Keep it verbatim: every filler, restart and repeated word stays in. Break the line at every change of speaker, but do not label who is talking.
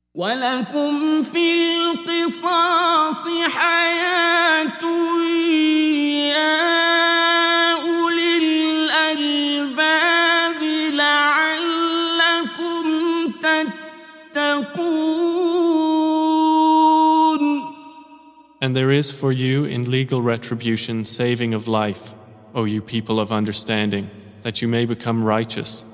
ولكم في القصاص حياة يا أولي الألباب لعلكم تتقون.
And there is for you in legal retribution saving of life, O you people of understanding, that you may become righteous.